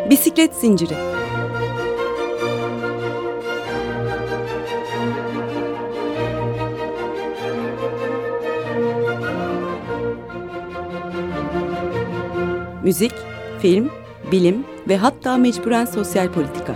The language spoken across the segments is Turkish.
Bisiklet zinciri. Müzik, film, bilim ve hatta mecburen sosyal politika.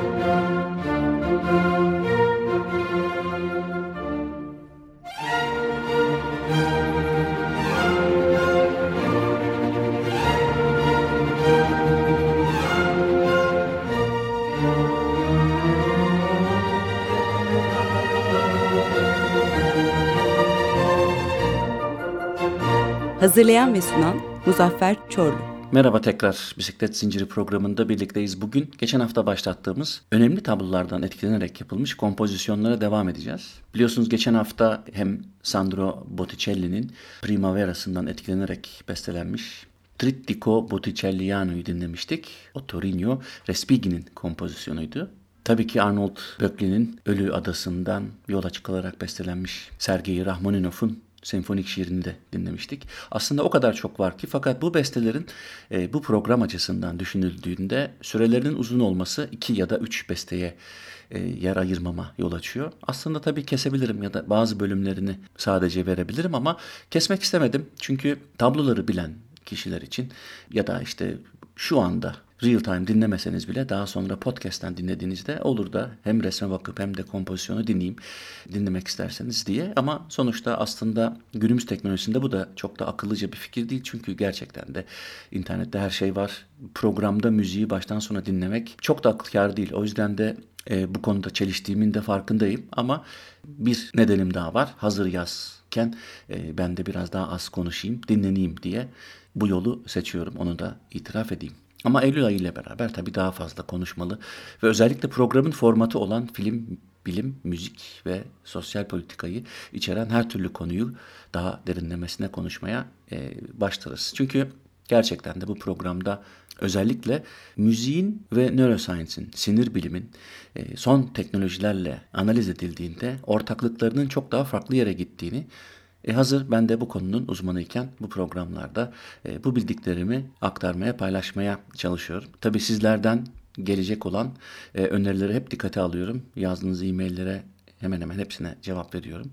Hazırlayan ve sunan Muzaffer Çorlu. Merhaba tekrar Bisiklet Zinciri programında birlikteyiz. Bugün geçen hafta başlattığımız önemli tablolardan etkilenerek yapılmış kompozisyonlara devam edeceğiz. Biliyorsunuz geçen hafta hem Sandro Botticelli'nin Primavera'sından etkilenerek bestelenmiş Trittico Botticelliano'yu dinlemiştik. O Torino Respighi'nin kompozisyonuydu. Tabii ki Arnold Böcklin'in Ölü Adası'ndan yola çıkılarak bestelenmiş Sergei Rachmaninoff'un senfonik şiirini de dinlemiştik. Aslında o kadar çok var ki, fakat bu bestelerin bu program açısından düşünüldüğünde sürelerinin uzun olması 2 ya da 3 besteye yer ayırmama yol açıyor. Aslında tabii kesebilirim ya da bazı bölümlerini sadece verebilirim ama kesmek istemedim. Çünkü tabloları bilen kişiler için ya da işte şu anda real time dinlemeseniz bile daha sonra podcast'ten dinlediğinizde olur da hem resme bakıp hem de kompozisyonu dinlemek isterseniz diye. Ama sonuçta aslında günümüz teknolojisinde bu da çok da akıllıca bir fikir değil. Çünkü gerçekten de internette her şey var. Programda müziği baştan sona dinlemek çok da akılkâr değil. O yüzden de bu konuda çeliştiğimin de farkındayım. Ama bir nedenim daha var. Hazır yazken ben de biraz daha az konuşayım, dinleneyim diye bu yolu seçiyorum. Onu da itiraf edeyim. Ama Eylül ayı ile beraber tabii daha fazla konuşmalı ve özellikle programın formatı olan film, bilim, müzik ve sosyal politikayı içeren her türlü konuyu daha derinlemesine konuşmaya başlarız. Çünkü gerçekten de bu programda özellikle müziğin ve neuroscience'in, sinir bilimin son teknolojilerle analiz edildiğinde ortaklıklarının çok daha farklı yere gittiğini, hazır ben de bu konunun uzmanıyken bu programlarda bu bildiklerimi aktarmaya, paylaşmaya çalışıyorum. Tabii sizlerden gelecek olan önerileri hep dikkate alıyorum. Yazdığınız e-maillere hemen hemen hepsine cevap veriyorum.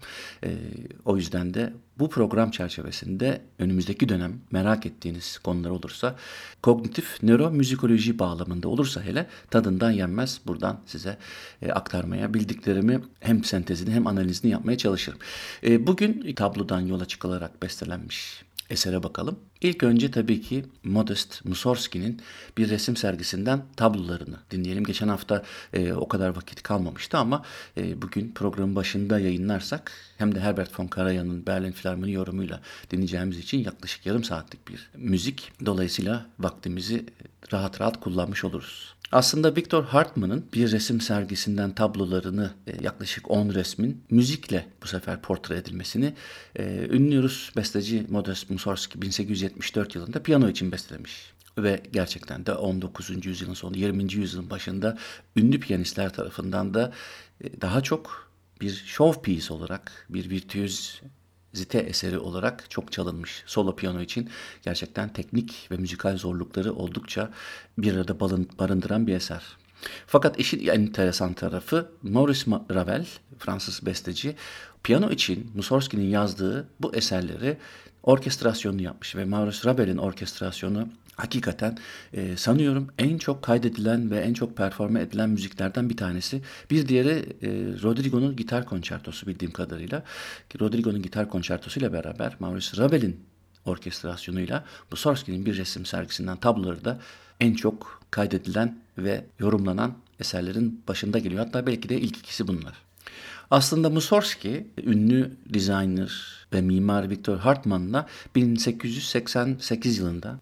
O yüzden de bu program çerçevesinde önümüzdeki dönem merak ettiğiniz konular olursa, kognitif nöromüzikoloji bağlamında olursa hele tadından yenmez, buradan size aktarmaya, bildiklerimi hem sentezini hem analizini yapmaya çalışırım. Bugün tablodan yola çıkılarak bestelenmiş esere bakalım. İlk önce tabii ki Modest Mussorgsky'nin bir resim sergisinden tablolarını dinleyelim. Geçen hafta o kadar vakit kalmamıştı ama bugün programın başında yayınlarsak hem de Herbert von Karajan'ın Berlin Filarmoni yorumuyla dinleyeceğimiz için yaklaşık yarım saatlik bir müzik. Dolayısıyla vaktimizi rahat rahat kullanmış oluruz. Aslında Victor Hartmann'ın bir resim sergisinden tablolarını, yaklaşık 10 resmin müzikle bu sefer portre edilmesini ünlü Rus besteci Modest Mussorgsky 1874 yılında piyano için bestelemiş. Ve gerçekten de 19. yüzyılın sonu 20. yüzyılın başında ünlü piyanistler tarafından da daha çok bir show piece olarak, bir virtüözite eseri olarak çok çalınmış. Solo piyano için gerçekten teknik ve müzikal zorlukları oldukça bir arada barındıran bir eser. Fakat işin enteresan tarafı, Maurice Ravel, Fransız besteci, piyano için Mussorgsky'nin yazdığı bu eserleri orkestrasyonunu yapmış ve Maurice Ravel'in orkestrasyonu hakikaten sanıyorum en çok kaydedilen ve en çok performe edilen müziklerden bir tanesi. Bir diğeri Rodrigo'nun gitar konçertosu bildiğim kadarıyla. Rodrigo'nun gitar konçertosuyla beraber Maurice Ravel'in orkestrasyonuyla Mussorgsky'nin bir resim sergisinden tabloları da en çok kaydedilen ve yorumlanan eserlerin başında geliyor. Hatta belki de ilk ikisi bunlar. Aslında Mussorgsky, ünlü designer ve mimar Victor Hartmann'la 1868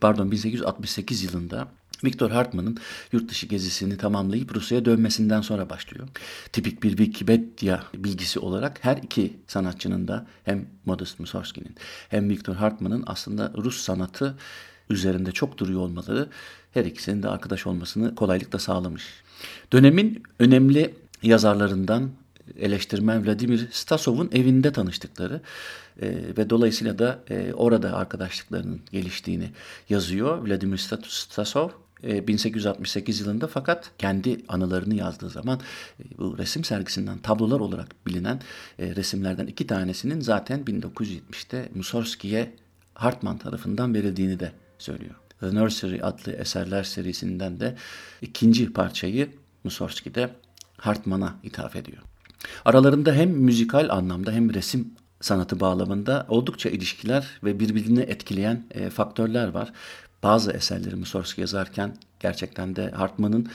yılında Victor Hartmann'ın yurt dışı gezisini tamamlayıp Rusya'ya dönmesinden sonra başlıyor. Tipik bir Wikipedia bilgisi olarak her iki sanatçının da, hem Modest Mussorgsky'nin hem Victor Hartmann'ın aslında Rus sanatı üzerinde çok duruyor olmaları her ikisinin de arkadaş olmasını kolaylıkla sağlamış. Dönemin önemli yazarlarından eleştirmen Vladimir Stasov'un evinde tanıştıkları ve dolayısıyla da orada arkadaşlıklarının geliştiğini yazıyor Vladimir Stasov. 1868 yılında, fakat kendi anılarını yazdığı zaman bu resim sergisinden tablolar olarak bilinen resimlerden 2 tanesinin zaten 1970'te Mussorgsky'ye Hartmann tarafından verildiğini de söylüyor. The Nursery adlı eserler serisinden de 2. parçayı Mussorgsky Hartmann'a ithaf ediyor. Aralarında hem müzikal anlamda hem resim sanatı bağlamında oldukça ilişkiler ve birbirini etkileyen faktörler var. Bazı eserleri Mussorgsky yazarken gerçekten de Hartmann'ın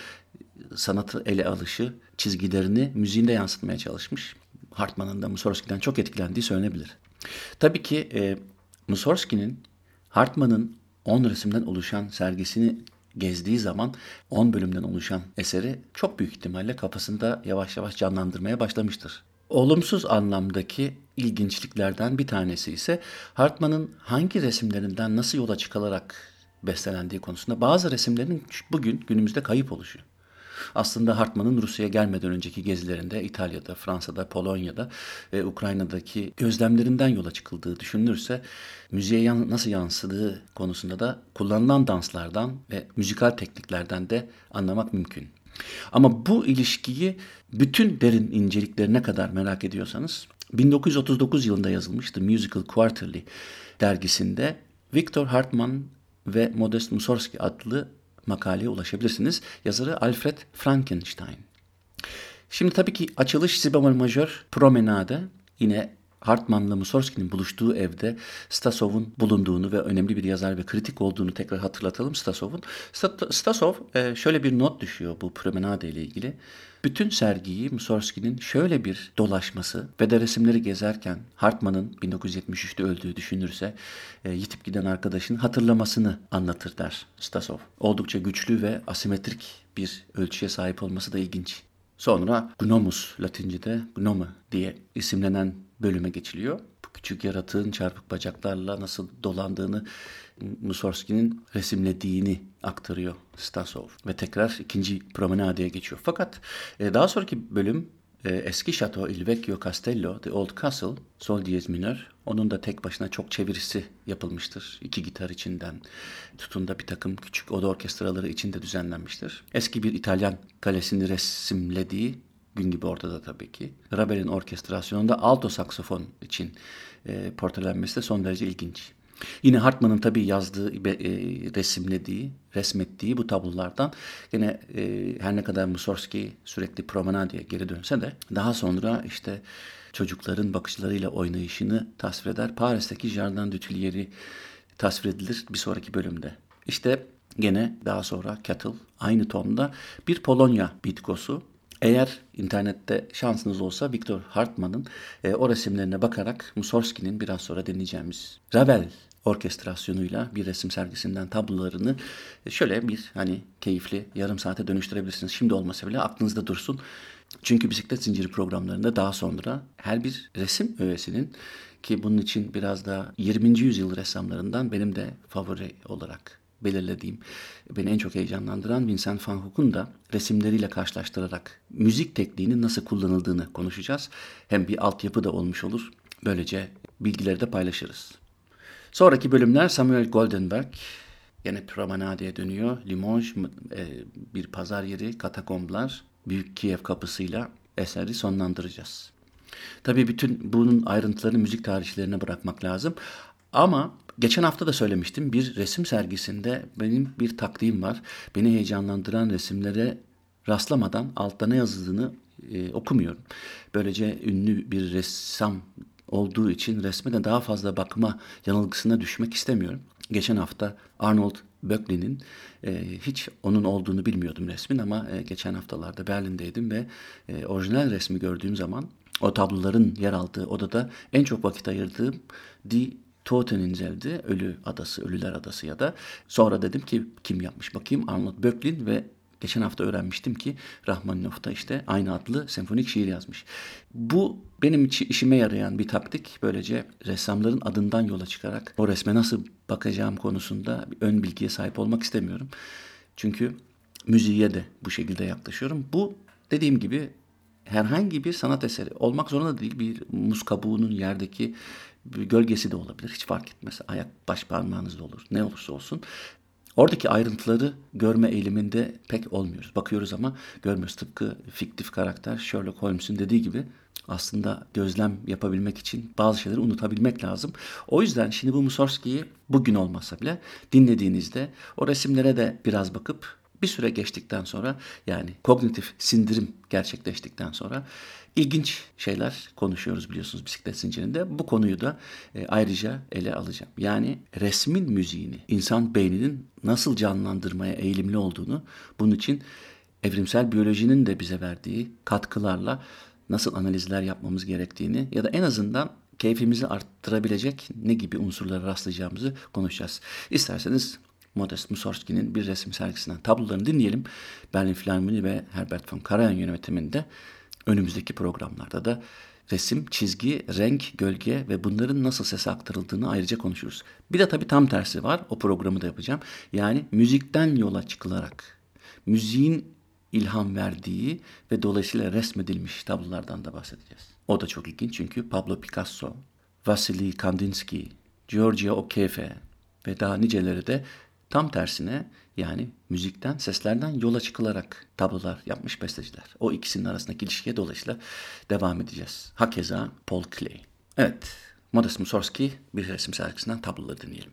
sanatı ele alışı, çizgilerini müziğinde yansıtmaya çalışmış. Hartmann'ın da Mussorgsky'den çok etkilendiği söylenebilir. Tabii ki Mussorgsky'nin Hartmann'ın 10 resimden oluşan sergisini gezdiği zaman 10 bölümden oluşan eseri çok büyük ihtimalle kafasında yavaş yavaş canlandırmaya başlamıştır. Olumsuz anlamdaki ilginçliklerden bir tanesi ise Hartmann'ın hangi resimlerinden nasıl yola çıkılarak bestelendiği konusunda bazı resimlerin günümüzde kayıp oluşu. Aslında Hartmann'ın Rusya'ya gelmeden önceki gezilerinde İtalya'da, Fransa'da, Polonya'da ve Ukrayna'daki gözlemlerinden yola çıkıldığı düşünülürse müziğe nasıl yansıdığı konusunda da kullanılan danslardan ve müzikal tekniklerden de anlamak mümkün. Ama bu ilişkiyi bütün derin inceliklerine kadar merak ediyorsanız 1939 yılında yazılmış The Musical Quarterly dergisinde Victor Hartmann ve Modest Mussorgsky adlı makaleye ulaşabilirsiniz. Yazarı Alfred Frankenstein. Şimdi tabii ki açılış si bemol majör promenade, yine Hartmann'la Mussorgsky'nin buluştuğu evde Stasov'un bulunduğunu ve önemli bir yazar ve kritik olduğunu tekrar hatırlatalım Stasov'un. Stasov şöyle bir not düşüyor bu promenade ile ilgili. Bütün sergiyi Mussorgsky'nin şöyle bir dolaşması ve de resimleri gezerken Hartmann'ın 1973'te öldüğü düşünülürse yitip giden arkadaşının hatırlamasını anlatır der Stasov. Oldukça güçlü ve asimetrik bir ölçüye sahip olması da ilginç. Sonra Gnomus, Latince'de gnome diye isimlenen bölüme geçiliyor. Bu küçük yaratığın çarpık bacaklarla nasıl dolandığını Mussorgsky'nin resimlediğini aktarıyor Stasov ve tekrar 2. promenadeye geçiyor. Fakat daha sonraki bölüm eski şato Il Vecchio Castello, The Old Castle, Sol diyez minör. Onun da tek başına çok çevirisi yapılmıştır. 2 gitar içinden tutun da bir takım küçük oda orkestraları içinde düzenlenmiştir. Eski bir İtalyan kalesini resimlediği, gün gibi ortada tabii ki, Ravel'in orkestrasyonunda alto saksofon için portrelenmesi de son derece ilginç. Yine Hartmann'ın tabii yazdığı, resmettiği bu tablolardan yine her ne kadar Mussorgsky sürekli promenadeye geri dönse de daha sonra işte çocukların bakışlarıyla oynayışını tasvir eder. Paris'teki Jardin du Tuileries tasvir edilir bir sonraki bölümde. İşte gene daha sonra Kettle aynı tonda bir Polonya bitkosu. Eğer internette şansınız olsa Victor Hartmann'ın o resimlerine bakarak Mussorgsky'nin biraz sonra dinleyeceğimiz Ravel orkestrasyonuyla bir resim sergisinden tablolarını şöyle bir keyifli yarım saate dönüştürebilirsiniz. Şimdi olmasa bile aklınızda dursun. Çünkü bisiklet zinciri programlarında daha sonra her bir resim öğesinin, ki bunun için biraz da 20. yüzyıl ressamlarından benim de favori olarak belirlediğim, beni en çok heyecanlandıran Vincent van Gogh'un da resimleriyle karşılaştırarak müzik tekniğinin nasıl kullanıldığını konuşacağız. Hem bir altyapı da olmuş olur. Böylece bilgileri de paylaşırız. Sonraki bölümler Samuel Goldenberg, yine promenade'ye dönüyor. Limoges, bir pazar yeri, katakomblar, Büyük Kiev kapısıyla eseri sonlandıracağız. Tabii bütün bunun ayrıntılarını müzik tarihçilerine bırakmak lazım. Ama geçen hafta da söylemiştim, bir resim sergisinde benim bir taktiğim var. Beni heyecanlandıran resimlere rastlamadan altta ne yazıldığını okumuyorum. Böylece ünlü bir ressam olduğu için resme de daha fazla bakma yanılgısına düşmek istemiyorum. Geçen hafta Arnold Böckling'in, hiç onun olduğunu bilmiyordum resmin, ama geçen haftalarda Berlin'deydim ve orijinal resmi gördüğüm zaman o tabloların yer aldığı odada en çok vakit ayırdığım Die Toteninsel'di, Ölü Adası, Ölüler Adası ya da. Sonra dedim ki kim yapmış bakayım, Arnold Böcklin, ve geçen hafta öğrenmiştim ki Rahmaninov da işte aynı adlı senfonik şiir yazmış. Bu benim işime yarayan bir taktik. Böylece ressamların adından yola çıkarak o resme nasıl bakacağım konusunda bir ön bilgiye sahip olmak istemiyorum. Çünkü müziğe de bu şekilde yaklaşıyorum. Bu dediğim gibi herhangi bir sanat eseri olmak zorunda değil. Bir muz kabuğunun yerdeki bir gölgesi de olabilir. Hiç fark etmez. Ayak baş parmağınızda olur. Ne olursa olsun. Oradaki ayrıntıları görme eğiliminde pek olmuyoruz. Bakıyoruz ama görmüyoruz. Tıpkı fiktif karakter Sherlock Holmes'un dediği gibi aslında gözlem yapabilmek için bazı şeyleri unutabilmek lazım. O yüzden şimdi bu Mussorgsky'yi bugün olmasa bile dinlediğinizde o resimlere de biraz bakıp bir süre geçtikten sonra, yani kognitif sindirim gerçekleştikten sonra ilginç şeyler konuşuyoruz biliyorsunuz bisiklet zincirinde. Bu konuyu da ayrıca ele alacağım. Yani resmin müziğini insan beyninin nasıl canlandırmaya eğilimli olduğunu, bunun için evrimsel biyolojinin de bize verdiği katkılarla nasıl analizler yapmamız gerektiğini ya da en azından keyfimizi arttırabilecek ne gibi unsurlara rastlayacağımızı konuşacağız. İsterseniz Modest Mussorgsky'nin bir resim sergisinden tablolarını dinleyelim. Berlin Filarmoni ve Herbert von Karajan yönetiminde önümüzdeki programlarda da resim, çizgi, renk, gölge ve bunların nasıl sese aktarıldığını ayrıca konuşuruz. Bir de tabii tam tersi var. O programı da yapacağım. Yani müzikten yola çıkılarak müziğin ilham verdiği ve dolayısıyla resmedilmiş tablolardan da bahsedeceğiz. O da çok ilginç çünkü Pablo Picasso, Vasily Kandinsky, Giorgio O'Keeffe ve daha niceleri de tam tersine, yani müzikten, seslerden yola çıkılarak tablolar yapmış besteciler. O ikisinin arasındaki ilişkiye dolayısıyla devam edeceğiz. Hakeza Paul Klee. Evet, Modest Mussorgsky bir resim sergisinden tabloları dinleyelim.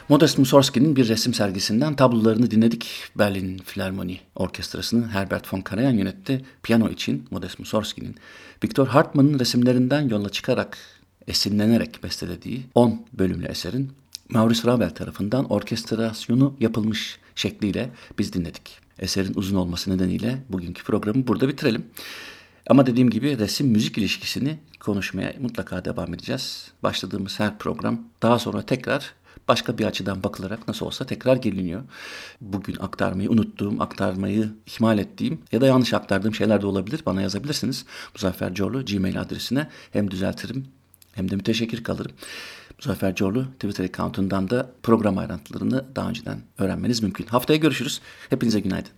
Modest Mussorgsky'nin bir resim sergisinden tablolarını dinledik. Berlin Filarmoni Orkestrası'nı Herbert von Karajan yönetti. Piyano için Modest Mussorgsky'nin Victor Hartmann'ın resimlerinden yola çıkarak, esinlenerek bestelediği 10 bölümlü eserin Maurice Ravel tarafından orkestrasyonu yapılmış şekliyle biz dinledik. Eserin uzun olması nedeniyle bugünkü programı burada bitirelim. Ama dediğim gibi resim-müzik ilişkisini konuşmaya mutlaka devam edeceğiz. Başladığımız her program daha sonra tekrar başka bir açıdan bakılarak nasıl olsa tekrar geliniyor. Bugün aktarmayı unuttuğum, aktarmayı ihmal ettiğim ya da yanlış aktardığım şeyler de olabilir. Bana yazabilirsiniz. Muzaffer Corlu Gmail adresine hem düzeltirim hem de müteşekkir kalırım. Muzaffer Corlu Twitter account'undan da program ayrıntılarını daha önceden öğrenmeniz mümkün. Haftaya görüşürüz. Hepinize günaydın.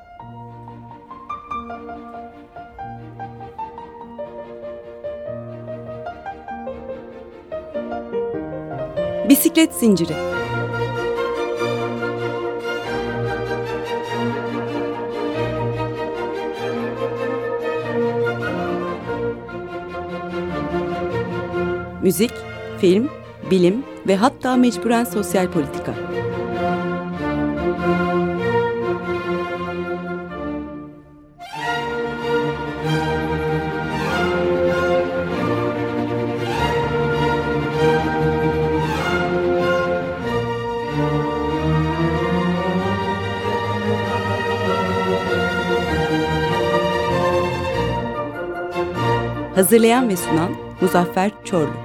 Bisiklet Zinciri. Müzik, film, bilim ve hatta mecburen sosyal politika. Hazırlayan ve sunan Muzaffer Çorlu.